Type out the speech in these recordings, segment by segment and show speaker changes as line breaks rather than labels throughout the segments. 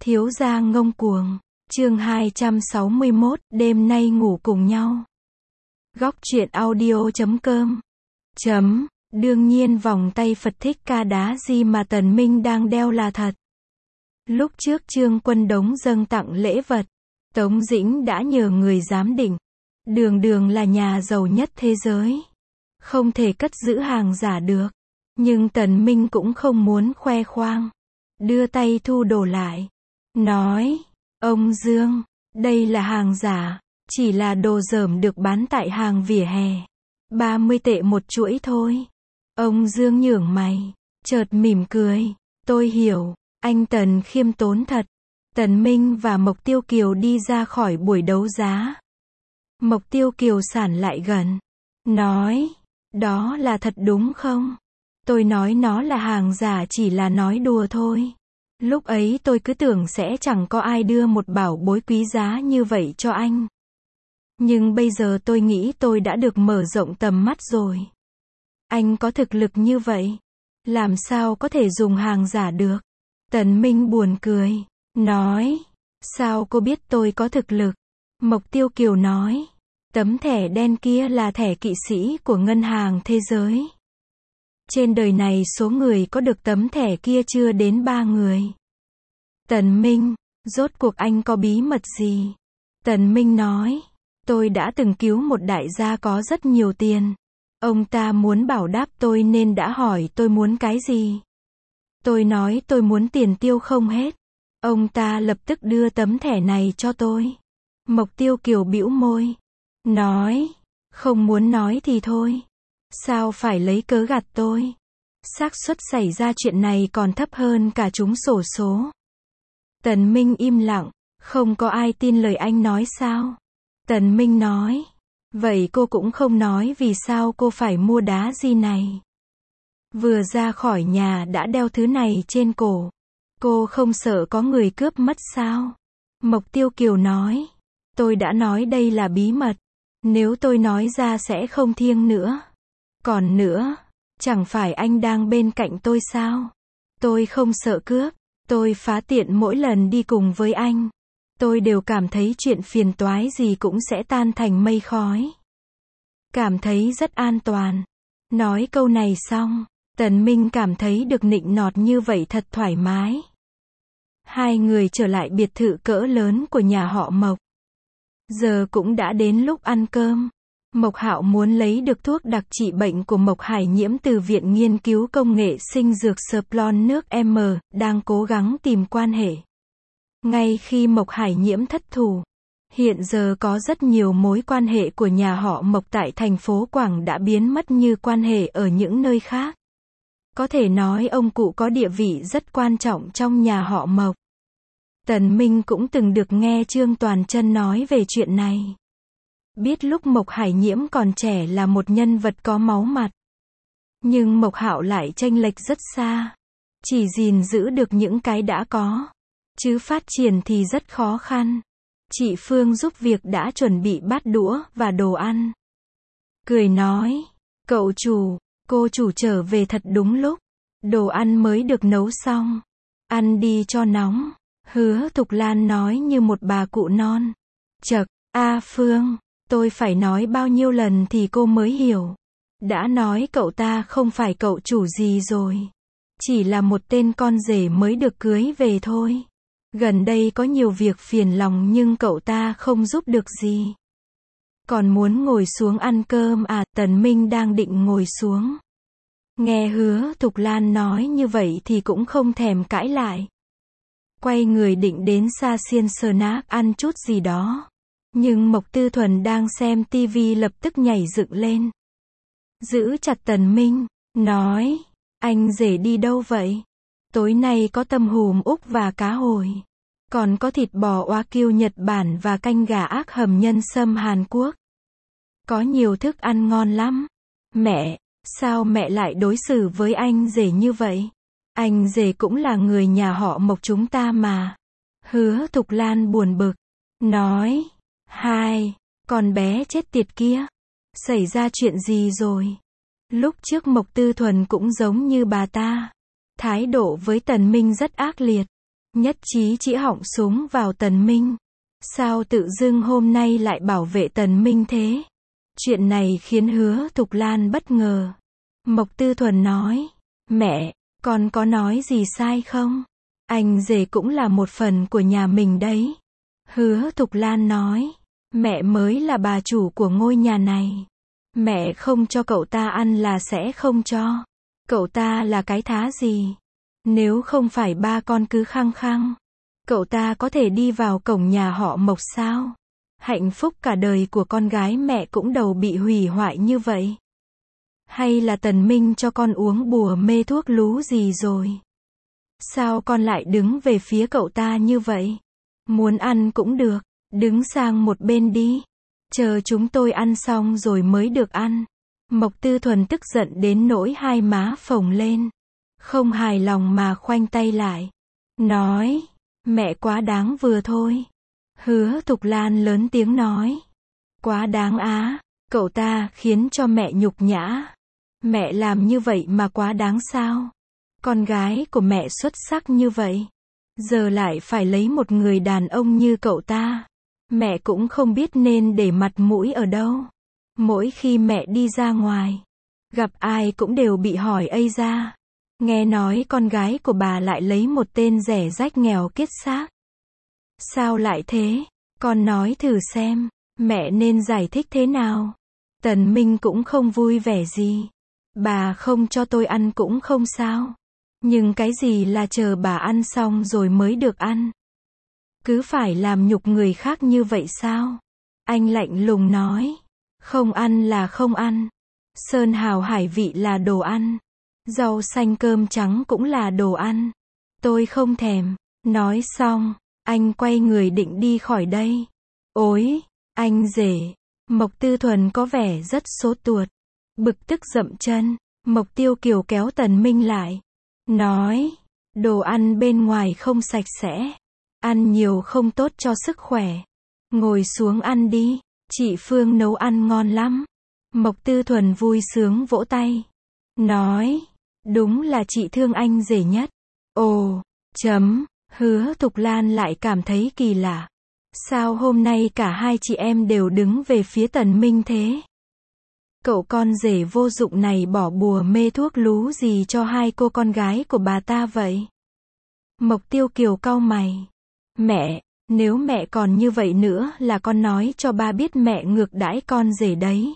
Thiếu gia ngông cuồng. Chương 261, đêm nay ngủ cùng nhau. Góc truyện audio.com. Đương nhiên vòng tay Phật Thích Ca Đá Di mà Tần Minh đang đeo là thật. Lúc trước Trương Quân Đống dâng tặng lễ vật, Tống Dĩnh đã nhờ người giám định. Đường Đường là nhà giàu nhất thế giới, không thể cất giữ hàng giả được. Nhưng Tần Minh cũng không muốn khoe khoang, đưa tay thu đồ lại, nói: ông Dương, đây là hàng giả, chỉ là đồ dởm được bán tại hàng vỉa hè, 30 tệ một chuỗi thôi. Ông Dương nhướng mày, chợt mỉm cười: tôi hiểu, anh Tần khiêm tốn thật. Tần Minh và Mộc Tiêu Kiều đi ra khỏi buổi đấu giá. Mộc Tiêu Kiều sản lại gần, nói: đó là thật đúng không? Tôi nói nó là hàng giả chỉ là nói đùa thôi. Lúc ấy tôi cứ tưởng sẽ chẳng có ai đưa một bảo bối quý giá như vậy cho anh. Nhưng bây giờ tôi nghĩ tôi đã được mở rộng tầm mắt rồi. Anh có thực lực như vậy, làm sao có thể dùng hàng giả được? Tần Minh buồn cười, nói: sao cô biết tôi có thực lực? Mộc Tiêu Kiều nói: tấm thẻ đen kia là thẻ kỵ sĩ của ngân hàng thế giới. Trên đời này số người có được tấm thẻ kia chưa đến 3 người. Tần Minh, rốt cuộc anh có bí mật gì? Tần Minh nói: tôi đã từng cứu một đại gia có rất nhiều tiền. Ông ta muốn bảo đáp tôi nên đã hỏi tôi muốn cái gì. Tôi nói tôi muốn tiền tiêu không hết. Ông ta lập tức đưa tấm thẻ này cho tôi. Mộc Tiêu Kiều bĩu môi, nói: không muốn nói thì thôi. Sao phải lấy cớ gạt tôi? Xác suất xảy ra chuyện này còn thấp hơn cả trúng xổ số. Tần Minh im lặng, không có ai tin lời anh nói sao? Tần Minh nói: vậy cô cũng không nói vì sao cô phải mua đá gì này. Vừa ra khỏi nhà đã đeo thứ này trên cổ. Cô không sợ có người cướp mất sao? Mộc Tiêu Kiều nói: tôi đã nói đây là bí mật. Nếu tôi nói ra sẽ không thiêng nữa. Còn nữa, chẳng phải anh đang bên cạnh tôi sao? Tôi không sợ cướp. Tôi phá tiện mỗi lần đi cùng với anh. Tôi đều cảm thấy chuyện phiền toái gì cũng sẽ tan thành mây khói. Cảm thấy rất an toàn. Nói câu này xong, Tần Minh cảm thấy được nịnh nọt như vậy thật thoải mái. Hai người trở lại biệt thự cỡ lớn của nhà họ Mộc. Giờ cũng đã đến lúc ăn cơm. Mộc Hạo muốn lấy được thuốc đặc trị bệnh của Mộc Hải Nhiễm từ Viện Nghiên cứu Công nghệ Sinh dược Splon nước M, đang cố gắng tìm quan hệ. Ngay khi Mộc Hải Nhiễm thất thủ, hiện giờ có rất nhiều mối quan hệ của nhà họ Mộc tại thành phố Quảng đã biến mất như quan hệ ở những nơi khác. Có thể nói ông cụ có địa vị rất quan trọng trong nhà họ Mộc. Tần Minh cũng từng được nghe Trương Toàn Chân nói về chuyện này. Biết lúc Mộc Hải Nhiễm còn trẻ là một nhân vật có máu mặt. Nhưng Mộc Hạo lại chênh lệch rất xa. Chỉ gìn giữ được những cái đã có, chứ phát triển thì rất khó khăn. Chị Phương giúp việc đã chuẩn bị bát đũa và đồ ăn. Cười nói: cậu chủ, cô chủ trở về thật đúng lúc. Đồ ăn mới được nấu xong. Ăn đi cho nóng. Hứa Thục Lan nói như một bà cụ non. Chậc, A Phương, tôi phải nói bao nhiêu lần thì cô mới hiểu. Đã nói cậu ta không phải cậu chủ gì rồi. Chỉ là một tên con rể mới được cưới về thôi. Gần đây có nhiều việc phiền lòng nhưng cậu ta không giúp được gì. Còn muốn ngồi xuống ăn cơm à? Tần Minh đang định ngồi xuống. Nghe Hứa Thục Lan nói như vậy thì cũng không thèm cãi lại. Quay người định đến Sa Xiên Snack ăn chút gì đó. Nhưng Mộc Tư Thuần đang xem tivi lập tức nhảy dựng lên. Giữ chặt Tần Minh, nói: anh rể đi đâu vậy? Tối nay có tôm hùm Úc và cá hồi. Còn có thịt bò Wagyu Nhật Bản và canh gà ác hầm nhân sâm Hàn Quốc. Có nhiều thức ăn ngon lắm. Mẹ, sao mẹ lại đối xử với anh rể như vậy? Anh rể cũng là người nhà họ Mộc chúng ta mà. Hứa Thục Lan buồn bực, nói: hai, con bé chết tiệt kia. Xảy ra chuyện gì rồi? Lúc trước Mộc Tư Thuần cũng giống như bà ta. Thái độ với Tần Minh rất ác liệt. Nhất Chí chỉ họng súng vào Tần Minh. Sao tự dưng hôm nay lại bảo vệ Tần Minh thế? Chuyện này khiến Hứa Thục Lan bất ngờ. Mộc Tư Thuần nói, mẹ, con có nói gì sai không? Anh rể cũng là một phần của nhà mình đấy. Hứa Thục Lan nói, mẹ mới là bà chủ của ngôi nhà này. Mẹ không cho cậu ta ăn là sẽ không cho. Cậu ta là cái thá gì? Nếu không phải ba con cứ khăng khăng, cậu ta có thể đi vào cổng nhà họ Mộc sao? Hạnh phúc cả đời của con gái mẹ cũng đầu bị hủy hoại như vậy. Hay là Tần Minh cho con uống bùa mê thuốc lú gì rồi? Sao con lại đứng về phía cậu ta như vậy? Muốn ăn cũng được, đứng sang một bên đi. Chờ chúng tôi ăn xong rồi mới được ăn. Mộc Tư Thuần tức giận đến nỗi hai má phồng lên. Không hài lòng mà khoanh tay lại. Nói, mẹ quá đáng vừa thôi. Hứa Thục Lan lớn tiếng nói. Quá đáng á, cậu ta khiến cho mẹ nhục nhã. Mẹ làm như vậy mà quá đáng sao? Con gái của mẹ xuất sắc như vậy, giờ lại phải lấy một người đàn ông như cậu ta. Mẹ cũng không biết nên để mặt mũi ở đâu. Mỗi khi mẹ đi ra ngoài, gặp ai cũng đều bị hỏi ây ra. Nghe nói con gái của bà lại lấy một tên rẻ rách nghèo kiết xác. Sao lại thế? Con nói thử xem, mẹ nên giải thích thế nào? Tần Minh cũng không vui vẻ gì. Bà không cho tôi ăn cũng không sao. Nhưng cái gì là chờ bà ăn xong rồi mới được ăn? Cứ phải làm nhục người khác như vậy sao? Anh lạnh lùng nói. Không ăn là không ăn. Sơn hào hải vị là đồ ăn. Rau xanh cơm trắng cũng là đồ ăn. Tôi không thèm. Nói xong, anh quay người định đi khỏi đây. Ôi, anh rể. Mộc Tư Thuần có vẻ rất sốt ruột. Bực tức dậm chân. Mộc Tiêu Kiều kéo Tần Minh lại. Nói, đồ ăn bên ngoài không sạch sẽ. Ăn nhiều không tốt cho sức khỏe. Ngồi xuống ăn đi. Chị Phương nấu ăn ngon lắm. Mộc Tư Thuần vui sướng vỗ tay. Nói, đúng là chị thương anh rể nhất. Ồ, Hứa Thục Lan lại cảm thấy kỳ lạ. Sao hôm nay cả hai chị em đều đứng về phía Tần Minh thế? Cậu con rể vô dụng này bỏ bùa mê thuốc lú gì cho hai cô con gái của bà ta vậy? Mộc Tiêu Kiều cau mày. Mẹ, nếu mẹ còn như vậy nữa là con nói cho ba biết mẹ ngược đãi con rể đấy.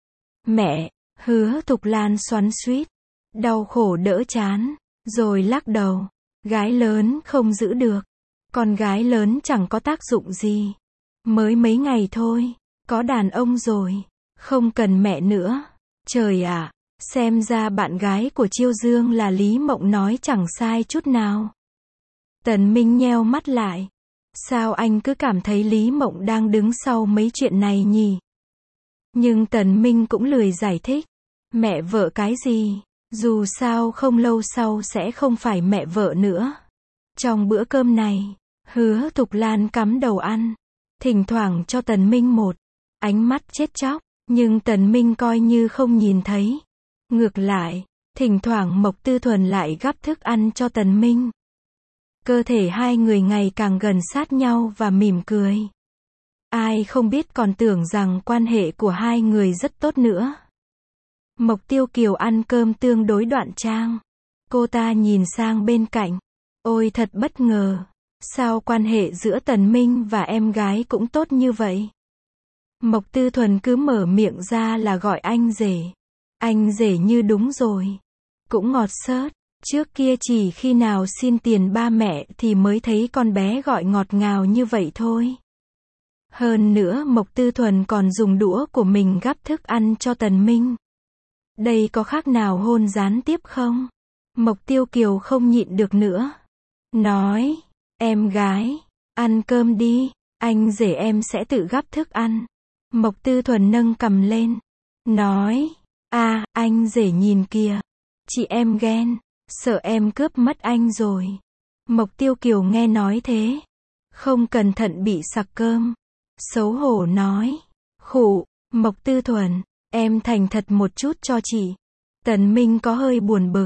Mẹ, Hứa Thục Lan xoắn xuýt, đau khổ đỡ chán, rồi lắc đầu. Gái lớn không giữ được. Con gái lớn chẳng có tác dụng gì. Mới mấy ngày thôi, có đàn ông rồi. Không cần mẹ nữa. Trời ạ, xem ra bạn gái của Chiêu Dương là Lý Mộng nói chẳng sai chút nào. Tần Minh nheo mắt lại. Sao anh cứ cảm thấy Lý Mộng đang đứng sau mấy chuyện này nhỉ? Nhưng Tần Minh cũng lười giải thích. Mẹ vợ cái gì? Dù sao không lâu sau sẽ không phải mẹ vợ nữa. Trong bữa cơm này, Hứa Thục Lan cắm đầu ăn. Thỉnh thoảng cho Tần Minh một ánh mắt chết chóc. Nhưng Tần Minh coi như không nhìn thấy. Ngược lại, thỉnh thoảng Mộc Tư Thuần lại gắp thức ăn cho Tần Minh. Cơ thể hai người ngày càng gần sát nhau và mỉm cười. Ai không biết còn tưởng rằng quan hệ của hai người rất tốt nữa. Mộc Tiêu Kiều ăn cơm tương đối đoạn trang. Cô ta nhìn sang bên cạnh. Ôi thật bất ngờ. Sao quan hệ giữa Tần Minh và em gái cũng tốt như vậy? Mộc Tư Thuần cứ mở miệng ra là gọi anh rể. Anh rể như đúng rồi. Cũng ngọt xớt. Trước kia chỉ khi nào xin tiền ba mẹ thì mới thấy con bé gọi ngọt ngào như vậy thôi. Hơn nữa Mộc Tư Thuần còn dùng đũa của mình gắp thức ăn cho Tần Minh. Đây có khác nào hôn gián tiếp không? Mộc Tiêu Kiều không nhịn được nữa. Nói, em gái, ăn cơm đi, anh rể em sẽ tự gắp thức ăn. Mộc Tư Thuần nâng cằm lên. Nói, anh rể nhìn kìa. Chị em ghen, sợ em cướp mất anh rồi. Mộc Tiêu Kiều nghe nói thế. Không cẩn thận bị sặc cơm. Xấu hổ nói. Khụ, Mộc Tư Thuần, em thành thật một chút cho chị. Tần Minh có hơi buồn bực.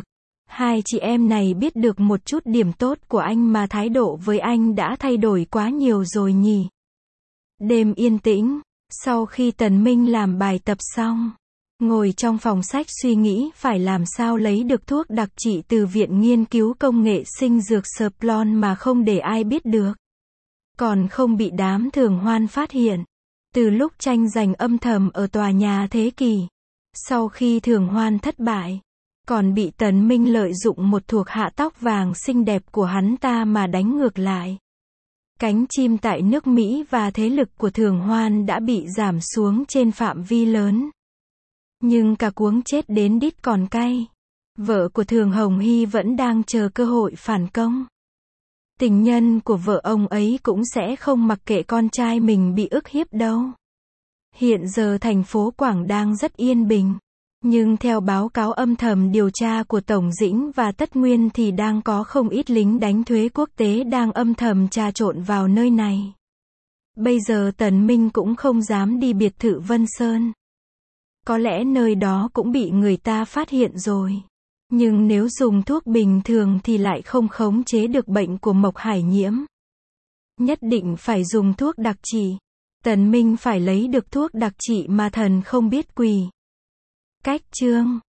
Hai chị em này biết được một chút điểm tốt của anh mà thái độ với anh đã thay đổi quá nhiều rồi nhỉ. Đêm yên tĩnh, sau khi Tần Minh làm bài tập xong, ngồi trong phòng sách suy nghĩ phải làm sao lấy được thuốc đặc trị từ Viện Nghiên cứu Công nghệ Sinh dược Splon mà không để ai biết được. Còn không bị đám Thường Hoan phát hiện. Từ lúc tranh giành âm thầm ở tòa nhà Thế Kỷ, sau khi Thường Hoan thất bại, còn bị Tần Minh lợi dụng một thuộc hạ tóc vàng xinh đẹp của hắn ta mà đánh ngược lại. Cánh chim tại nước Mỹ và thế lực của Thường Hoan đã bị giảm xuống trên phạm vi lớn. Nhưng cả cuống chết đến đít còn cay. Vợ của Thường Hồng Hy vẫn đang chờ cơ hội phản công. Tình nhân của vợ ông ấy cũng sẽ không mặc kệ con trai mình bị ức hiếp đâu. Hiện giờ thành phố Quảng đang rất yên bình. Nhưng theo báo cáo âm thầm điều tra của Tổng Dĩnh và Tất Nguyên thì đang có không ít lính đánh thuế quốc tế đang âm thầm trà trộn vào nơi này. Bây giờ Tần Minh cũng không dám đi biệt thự Vân Sơn. Có lẽ nơi đó cũng bị người ta phát hiện rồi. Nhưng nếu dùng thuốc bình thường thì lại không khống chế được bệnh của Mộc Hải Nhiễm. Nhất định phải dùng thuốc đặc trị. Tần Minh phải lấy được thuốc đặc trị mà thần không biết quỷ. Cách chương